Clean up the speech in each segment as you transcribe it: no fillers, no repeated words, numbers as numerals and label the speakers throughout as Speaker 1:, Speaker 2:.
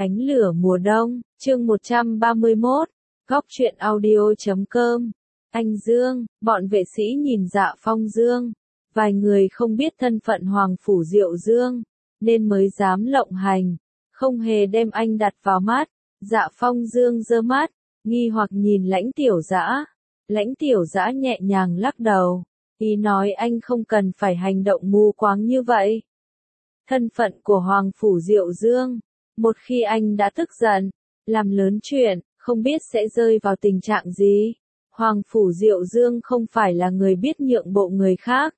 Speaker 1: Ánh lửa mùa đông, chương 131, góc truyện audio.com. Anh Dương, bọn vệ sĩ nhìn Dạ Phong Dương. Vài người không biết thân phận Hoàng Phủ Diệu Dương, nên mới dám lộng hành, không hề đem anh đặt vào mắt. Dạ Phong Dương giơ mắt, nghi hoặc nhìn Lãnh Tiểu Dã. Lãnh Tiểu Dã nhẹ nhàng lắc đầu, ý nói anh không cần phải hành động mù quáng như vậy. Thân phận của Hoàng Phủ Diệu Dương, một khi anh đã tức giận, làm lớn chuyện, không biết sẽ rơi vào tình trạng gì. Hoàng Phủ Diệu Dương không phải là người biết nhượng bộ người khác.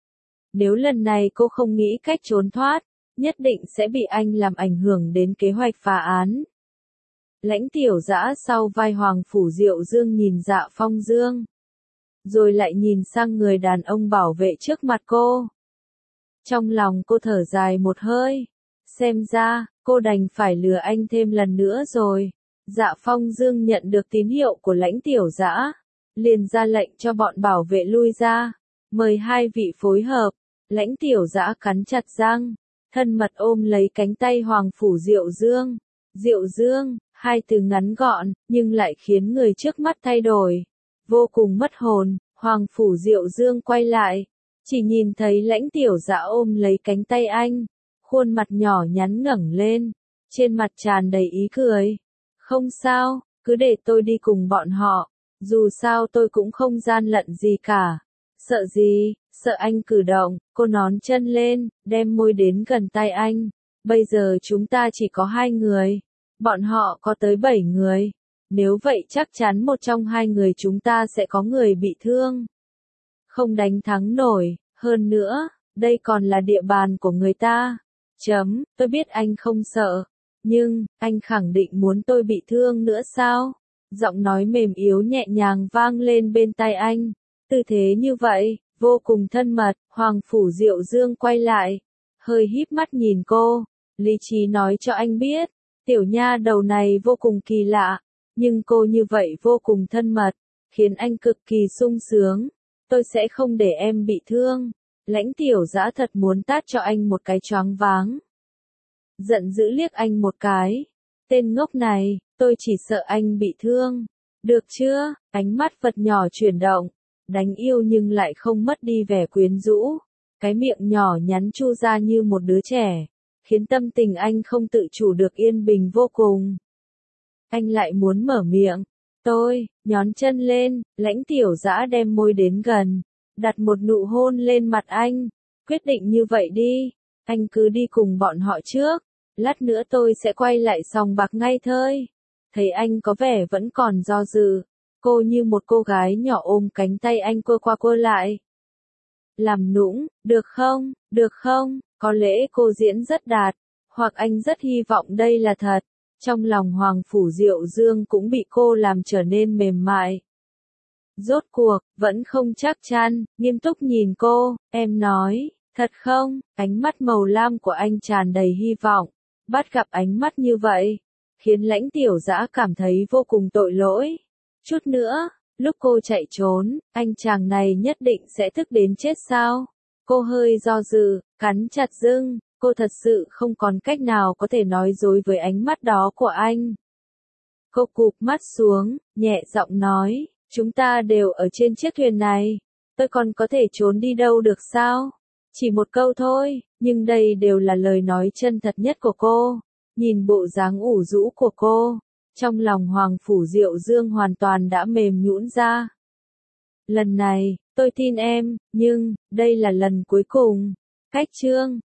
Speaker 1: Nếu lần này cô không nghĩ cách trốn thoát, nhất định sẽ bị anh làm ảnh hưởng đến kế hoạch phá án. Lãnh Tiểu Dã sau vai Hoàng Phủ Diệu Dương nhìn Dạ Phong Dương, rồi lại nhìn sang người đàn ông bảo vệ trước mặt cô. Trong lòng cô thở dài một hơi, xem ra, cô đành phải lừa anh thêm lần nữa rồi. Dạ Phong Dương nhận được tín hiệu của Lãnh Tiểu Dã, liền ra lệnh cho bọn bảo vệ lui ra, mời hai vị phối hợp. Lãnh Tiểu Dã cắn chặt răng, thân mật ôm lấy cánh tay Hoàng Phủ Diệu Dương. Diệu Dương, hai từ ngắn gọn, nhưng lại khiến người trước mắt thay đổi. Vô cùng mất hồn, Hoàng Phủ Diệu Dương quay lại, chỉ nhìn thấy Lãnh Tiểu Dã ôm lấy cánh tay anh, khuôn mặt nhỏ nhắn ngẩng lên, trên mặt tràn đầy ý cười. Không sao, cứ để tôi đi cùng bọn họ, dù sao tôi cũng không gian lận gì cả. Sợ gì, sợ anh cử động, cô nón chân lên, đem môi đến gần tay anh. Bây giờ chúng ta chỉ có 2 người, bọn họ có tới 7 người. Nếu vậy chắc chắn một trong 2 người chúng ta sẽ có người bị thương. Không đánh thắng nổi, hơn nữa, đây còn là địa bàn của người ta. Tôi biết anh không sợ, nhưng, anh khẳng định muốn tôi bị thương nữa sao? Giọng nói mềm yếu nhẹ nhàng vang lên bên tai anh. Tư thế như vậy, vô cùng thân mật. Hoàng Phủ Diệu Dương quay lại, hơi híp mắt nhìn cô. Lý trí nói cho anh biết, tiểu nha đầu này vô cùng kỳ lạ, nhưng cô như vậy vô cùng thân mật, khiến anh cực kỳ sung sướng. Tôi sẽ không để em bị thương. Lãnh Tiểu Dã thật muốn tát cho anh một cái choáng váng. Giận dữ liếc anh một cái. Tên ngốc này, tôi chỉ sợ anh bị thương. Được chưa? Ánh mắt vật nhỏ chuyển động. Đánh yêu nhưng lại không mất đi vẻ quyến rũ. Cái miệng nhỏ nhắn chu ra như một đứa trẻ, khiến tâm tình anh không tự chủ được yên bình vô cùng. Anh lại muốn mở miệng. Tôi, nhón chân lên, Lãnh Tiểu Dã đem môi đến gần, đặt một nụ hôn lên mặt anh. Quyết định như vậy đi, anh cứ đi cùng bọn họ trước, lát nữa tôi sẽ quay lại sòng bạc ngay thôi. Thấy anh có vẻ vẫn còn do dự, cô như một cô gái nhỏ ôm cánh tay anh quơ qua quơ lại. Làm nũng, được không, có lẽ cô diễn rất đạt, hoặc anh rất hy vọng đây là thật. Trong lòng Hoàng Phủ Diệu Dương cũng bị cô làm trở nên mềm mại. Rốt cuộc, vẫn không chắc chắn, nghiêm túc nhìn cô, em nói, thật không? Ánh mắt màu lam của anh tràn đầy hy vọng. Bắt gặp ánh mắt như vậy, khiến Lãnh Tiểu Dã cảm thấy vô cùng tội lỗi. Chút nữa, lúc cô chạy trốn, anh chàng này nhất định sẽ thức đến chết sao? Cô hơi do dự, cắn chặt răng, cô thật sự không còn cách nào có thể nói dối với ánh mắt đó của anh. Cô cụp mắt xuống, nhẹ giọng nói, chúng ta đều ở trên chiếc thuyền này, tôi còn có thể trốn đi đâu được sao? Chỉ một câu thôi, nhưng đây đều là lời nói chân thật nhất của cô. Nhìn bộ dáng ủ rũ của cô, trong lòng Hoàng Phủ Diệu Dương hoàn toàn đã mềm nhũn ra. Lần này, tôi tin em, nhưng, đây là lần cuối cùng. Cách chương